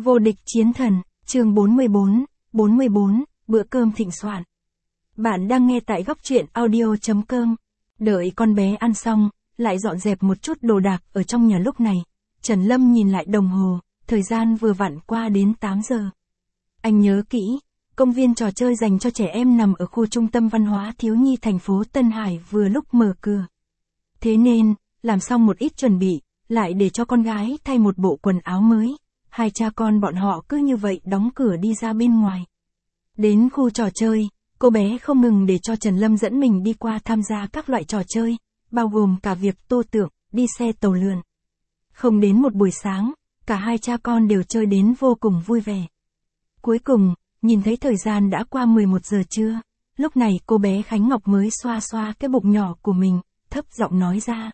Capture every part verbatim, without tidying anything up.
Vô địch chiến thần, chương bốn mươi bốn, bốn mươi bốn, bữa cơm thịnh soạn. Bạn đang nghe tại góc truyện audio chấm com. Đợi con bé ăn xong, lại dọn dẹp một chút đồ đạc ở trong nhà lúc này. Trần Lâm nhìn lại đồng hồ, thời gian vừa vặn qua đến tám giờ. Anh nhớ kỹ, công viên trò chơi dành cho trẻ em nằm ở khu trung tâm văn hóa thiếu nhi thành phố Tân Hải vừa lúc mở cửa. Thế nên, làm xong một ít chuẩn bị, lại để cho con gái thay một bộ quần áo mới. Hai cha con bọn họ cứ như vậy đóng cửa đi ra bên ngoài. Đến khu trò chơi, cô bé không ngừng để cho Trần Lâm dẫn mình đi qua tham gia các loại trò chơi, bao gồm cả việc tô tượng, đi xe tàu lượn. Không đến một buổi sáng, cả hai cha con đều chơi đến vô cùng vui vẻ. Cuối cùng, nhìn thấy thời gian đã qua mười một giờ trưa, lúc này cô bé Khánh Ngọc mới xoa xoa cái bụng nhỏ của mình, thấp giọng nói ra.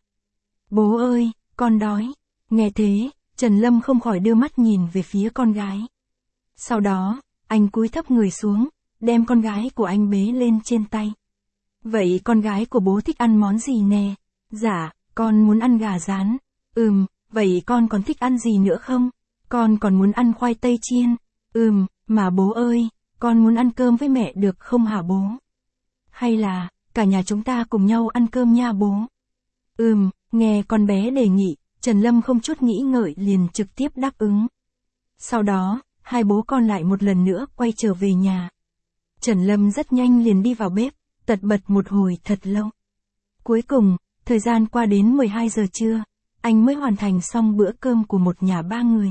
Bố ơi, con đói. Nghe thế, Trần Lâm không khỏi đưa mắt nhìn về phía con gái. Sau đó, anh cúi thấp người xuống, đem con gái của anh bế lên trên tay. Vậy con gái của bố thích ăn món gì nè? Dạ, con muốn ăn gà rán. Ừm, vậy con còn thích ăn gì nữa không? Con còn muốn ăn khoai tây chiên. Ừm, mà bố ơi, con muốn ăn cơm với mẹ được không hả bố? Hay là, cả nhà chúng ta cùng nhau ăn cơm nha bố? Ừm, nghe con bé đề nghị, Trần Lâm không chút nghĩ ngợi liền trực tiếp đáp ứng. Sau đó, hai bố con lại một lần nữa quay trở về nhà. Trần Lâm rất nhanh liền đi vào bếp, tật bật một hồi thật lâu. Cuối cùng, thời gian qua đến mười hai giờ trưa, anh mới hoàn thành xong bữa cơm của một nhà ba người.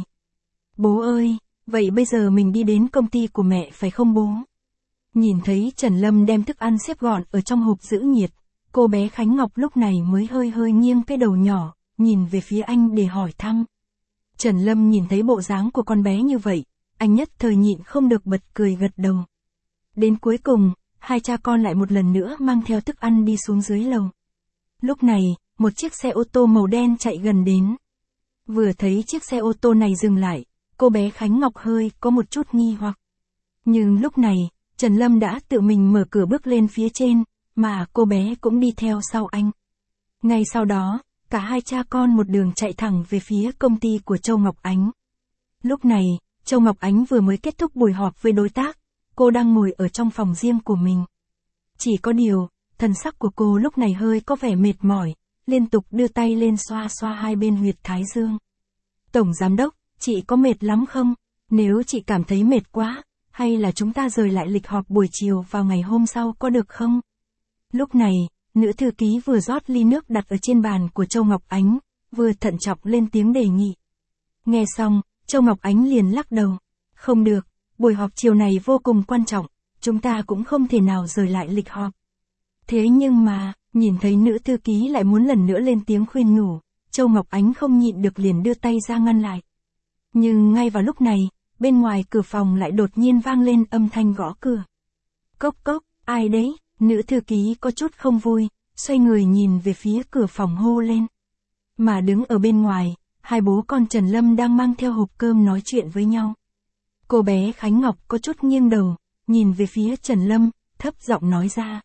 Bố ơi, vậy bây giờ mình đi đến công ty của mẹ phải không bố? Nhìn thấy Trần Lâm đem thức ăn xếp gọn ở trong hộp giữ nhiệt, cô bé Khánh Ngọc lúc này mới hơi hơi nghiêng cái đầu nhỏ, nhìn về phía anh để hỏi thăm. Trần Lâm nhìn thấy bộ dáng của con bé như vậy, anh nhất thời nhịn không được bật cười gật đầu. Đến cuối cùng, hai cha con lại một lần nữa mang theo thức ăn đi xuống dưới lầu. Lúc này, một chiếc xe ô tô màu đen chạy gần đến. Vừa thấy chiếc xe ô tô này dừng lại, cô bé Khánh Ngọc hơi có một chút nghi hoặc. Nhưng lúc này, Trần Lâm đã tự mình mở cửa bước lên phía trên, mà cô bé cũng đi theo sau anh. Ngay sau đó, cả hai cha con một đường chạy thẳng về phía công ty của Châu Ngọc Ánh. Lúc này, Châu Ngọc Ánh vừa mới kết thúc buổi họp với đối tác, cô đang ngồi ở trong phòng riêng của mình. Chỉ có điều, thần sắc của cô lúc này hơi có vẻ mệt mỏi, liên tục đưa tay lên xoa xoa hai bên huyệt thái dương. Tổng giám đốc, chị có mệt lắm không? Nếu chị cảm thấy mệt quá, hay là chúng ta rời lại lịch họp buổi chiều vào ngày hôm sau có được không? Lúc này, nữ thư ký vừa rót ly nước đặt ở trên bàn của Châu Ngọc Ánh, vừa thận trọng lên tiếng đề nghị. Nghe xong, Châu Ngọc Ánh liền lắc đầu. Không được, buổi họp chiều này vô cùng quan trọng, chúng ta cũng không thể nào rời lại lịch họp. Thế nhưng mà, nhìn thấy nữ thư ký lại muốn lần nữa lên tiếng khuyên nhủ, Châu Ngọc Ánh không nhịn được liền đưa tay ra ngăn lại. Nhưng ngay vào lúc này, bên ngoài cửa phòng lại đột nhiên vang lên âm thanh gõ cửa. Cốc cốc, ai đấy? Nữ thư ký có chút không vui, xoay người nhìn về phía cửa phòng hô lên. Mà đứng ở bên ngoài, hai bố con Trần Lâm đang mang theo hộp cơm nói chuyện với nhau. Cô bé Khánh Ngọc có chút nghiêng đầu, nhìn về phía Trần Lâm, thấp giọng nói ra.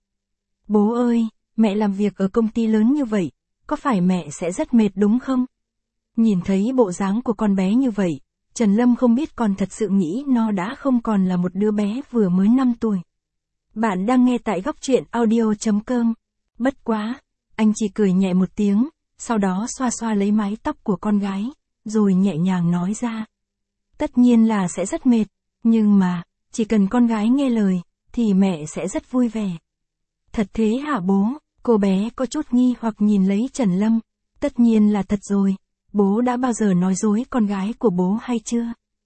Bố ơi, mẹ làm việc ở công ty lớn như vậy, có phải mẹ sẽ rất mệt đúng không? Nhìn thấy bộ dáng của con bé như vậy, Trần Lâm không biết con thật sự nghĩ nó đã không còn là một đứa bé vừa mới năm tuổi. Bạn đang nghe tại góc truyện audio chấm com. Bất quá, anh chỉ cười nhẹ một tiếng, sau đó xoa xoa lấy mái tóc của con gái, rồi nhẹ nhàng nói ra. Tất nhiên là sẽ rất mệt, nhưng mà, chỉ cần con gái nghe lời, thì mẹ sẽ rất vui vẻ. Thật thế hả bố? Cô bé có chút nghi hoặc nhìn lấy Trần Lâm. Tất nhiên là thật rồi, bố đã bao giờ nói dối con gái của bố hay chưa?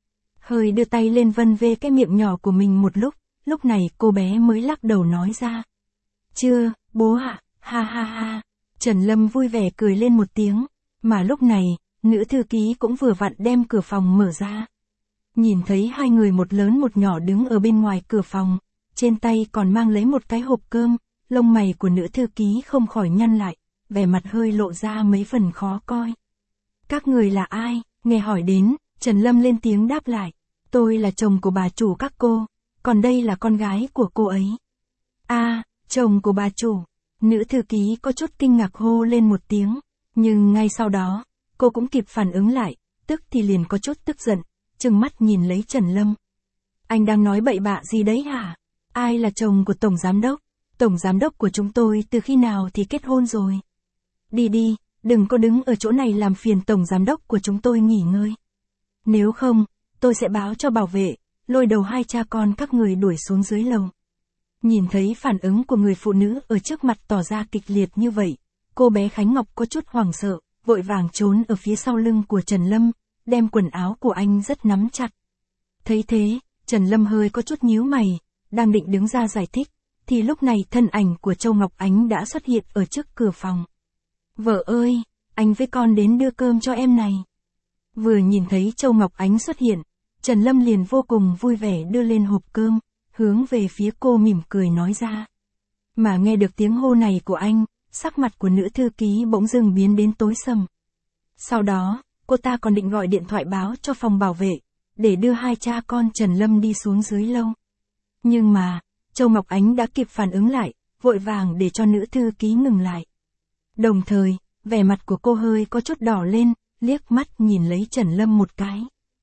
Hơi đưa tay lên vân vê cái miệng nhỏ của mình một lúc. Lúc này cô bé mới lắc đầu nói ra. Chưa, bố ạ, ha ha ha. Trần Lâm vui vẻ cười lên một tiếng, mà lúc này, nữ thư ký cũng vừa vặn đem cửa phòng mở ra. Nhìn thấy hai người một lớn một nhỏ đứng ở bên ngoài cửa phòng, trên tay còn mang lấy một cái hộp cơm, lông mày của nữ thư ký không khỏi nhăn lại, vẻ mặt hơi lộ ra mấy phần khó coi. Các người là ai? Nghe hỏi đến, Trần Lâm lên tiếng đáp lại. Tôi là chồng của bà chủ các cô. Còn đây là con gái của cô ấy. A, à, chồng của bà chủ. Nữ thư ký có chút kinh ngạc hô lên một tiếng. Nhưng ngay sau đó, cô cũng kịp phản ứng lại, tức thì liền có chút tức giận. trừng mắt nhìn lấy Trần Lâm. Anh đang nói bậy bạ gì đấy hả? Ai là chồng của Tổng Giám Đốc? Tổng Giám Đốc của chúng tôi từ khi nào thì kết hôn rồi? Đi đi, đừng có đứng ở chỗ này làm phiền Tổng Giám Đốc của chúng tôi nghỉ ngơi. Nếu không, tôi sẽ báo cho bảo vệ, lôi đầu hai cha con các người đuổi xuống dưới lầu. Nhìn thấy phản ứng của người phụ nữ ở trước mặt tỏ ra kịch liệt như vậy, cô bé Khánh Ngọc có chút hoảng sợ, vội vàng trốn ở phía sau lưng của Trần Lâm, đem quần áo của anh rất nắm chặt. Thấy thế, Trần Lâm hơi có chút nhíu mày, đang định đứng ra giải thích, thì lúc này thân ảnh của Châu Ngọc Ánh đã xuất hiện ở trước cửa phòng. Vợ ơi, anh với con đến đưa cơm cho em này. Vừa nhìn thấy Châu Ngọc Ánh xuất hiện, Trần Lâm liền vô cùng vui vẻ đưa lên hộp cơm, hướng về phía cô mỉm cười nói ra. Mà nghe được tiếng hô này của anh, sắc mặt của nữ thư ký bỗng dưng biến đến tối sầm. Sau đó, cô ta còn định gọi điện thoại báo cho phòng bảo vệ, để đưa hai cha con Trần Lâm đi xuống dưới lâu. Nhưng mà, Châu Ngọc Ánh đã kịp phản ứng lại, vội vàng để cho nữ thư ký ngừng lại. Đồng thời, vẻ mặt của cô hơi có chút đỏ lên, liếc mắt nhìn lấy Trần Lâm một cái.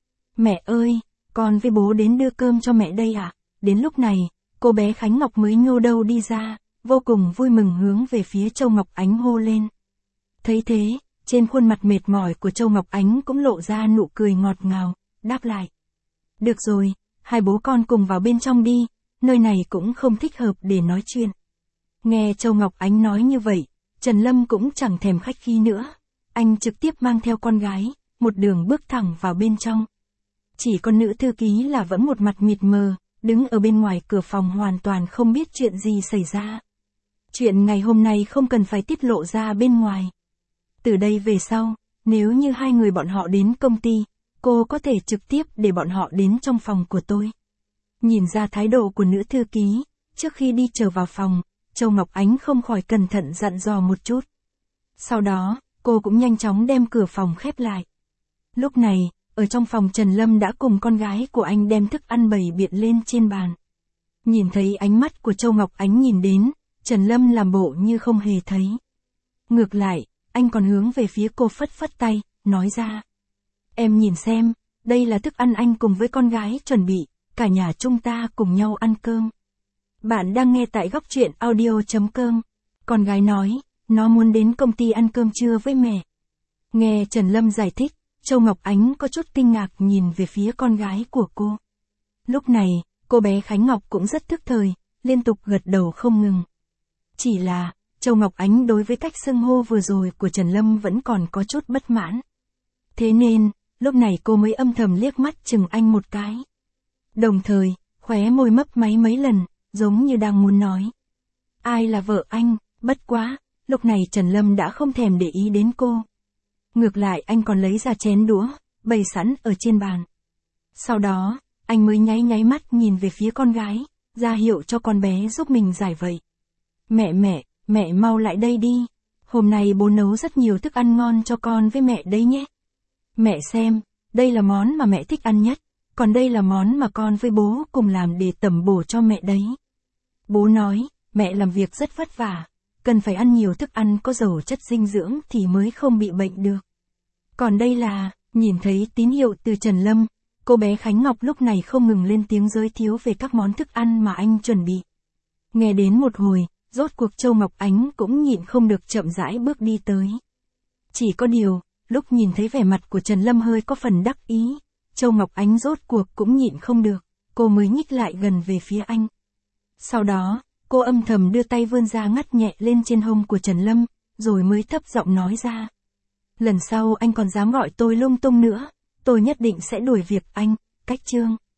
Mẹ ơi, con với bố đến đưa cơm cho mẹ đây ạ. À? Đến lúc này, cô bé Khánh Ngọc mới nhô đâu đi ra, vô cùng vui mừng hướng về phía Châu Ngọc Ánh hô lên. Thấy thế, trên khuôn mặt mệt mỏi của Châu Ngọc Ánh cũng lộ ra nụ cười ngọt ngào, đáp lại. Được rồi, hai bố con cùng vào bên trong đi, nơi này cũng không thích hợp để nói chuyện. Nghe Châu Ngọc Ánh nói như vậy, Trần Lâm cũng chẳng thèm khách khí nữa, anh trực tiếp mang theo con gái, một đường bước thẳng vào bên trong. Chỉ con nữ thư ký là vẫn một mặt mịt mờ, đứng ở bên ngoài cửa phòng hoàn toàn không biết chuyện gì xảy ra. Chuyện ngày hôm nay không cần phải tiết lộ ra bên ngoài. Từ đây về sau, nếu như hai người bọn họ đến công ty, cô có thể trực tiếp để bọn họ đến trong phòng của tôi. Nhìn ra thái độ của nữ thư ký, trước khi đi trở vào phòng, Châu Ngọc Ánh không khỏi cẩn thận dặn dò một chút. Sau đó, cô cũng nhanh chóng đem cửa phòng khép lại. Lúc này, ở trong phòng Trần Lâm đã cùng con gái của anh đem thức ăn bày biện lên trên bàn. Nhìn thấy ánh mắt của Châu Ngọc Ánh nhìn đến, Trần Lâm làm bộ như không hề thấy. Ngược lại, anh còn hướng về phía cô phất phất tay, nói ra. Em nhìn xem, đây là thức ăn anh cùng với con gái chuẩn bị, cả nhà chúng ta cùng nhau ăn cơm. Bạn đang nghe tại góc truyện audio chấm com. Con gái nói, nó muốn đến công ty ăn cơm trưa với mẹ. Nghe Trần Lâm giải thích, Châu Ngọc Ánh có chút kinh ngạc nhìn về phía con gái của cô. Lúc này, cô bé Khánh Ngọc cũng rất thức thời, liên tục gật đầu không ngừng. Chỉ là, Châu Ngọc Ánh đối với cách xưng hô vừa rồi của Trần Lâm vẫn còn có chút bất mãn. Thế nên, lúc này cô mới âm thầm liếc mắt chừng anh một cái. Đồng thời, khóe môi mấp máy mấy lần, giống như đang muốn nói. Ai là vợ anh, bất quá, lúc này Trần Lâm đã không thèm để ý đến cô. Ngược lại anh còn lấy ra chén đũa, bày sẵn ở trên bàn. Sau đó, anh mới nháy nháy mắt nhìn về phía con gái, ra hiệu cho con bé giúp mình giải vây. Mẹ mẹ, mẹ mau lại đây đi. Hôm nay bố nấu rất nhiều thức ăn ngon cho con với mẹ đấy nhé. Mẹ xem, đây là món mà mẹ thích ăn nhất, còn đây là món mà con với bố cùng làm để tẩm bổ cho mẹ đấy. Bố nói, mẹ làm việc rất vất vả, cần phải ăn nhiều thức ăn có giàu chất dinh dưỡng thì mới không bị bệnh được. Còn đây là, nhìn thấy tín hiệu từ Trần Lâm, cô bé Khánh Ngọc lúc này không ngừng lên tiếng giới thiệu về các món thức ăn mà anh chuẩn bị. Nghe đến một hồi, rốt cuộc Châu Ngọc Ánh cũng nhịn không được chậm rãi bước đi tới. Chỉ có điều, lúc nhìn thấy vẻ mặt của Trần Lâm hơi có phần đắc ý, Châu Ngọc Ánh rốt cuộc cũng nhịn không được, cô mới nhích lại gần về phía anh. Sau đó, cô âm thầm đưa tay vươn ra ngắt nhẹ lên trên hông của Trần Lâm, rồi mới thấp giọng nói ra. Lần sau anh còn dám gọi tôi lung tung nữa, tôi nhất định sẽ đuổi việc anh, cách chương.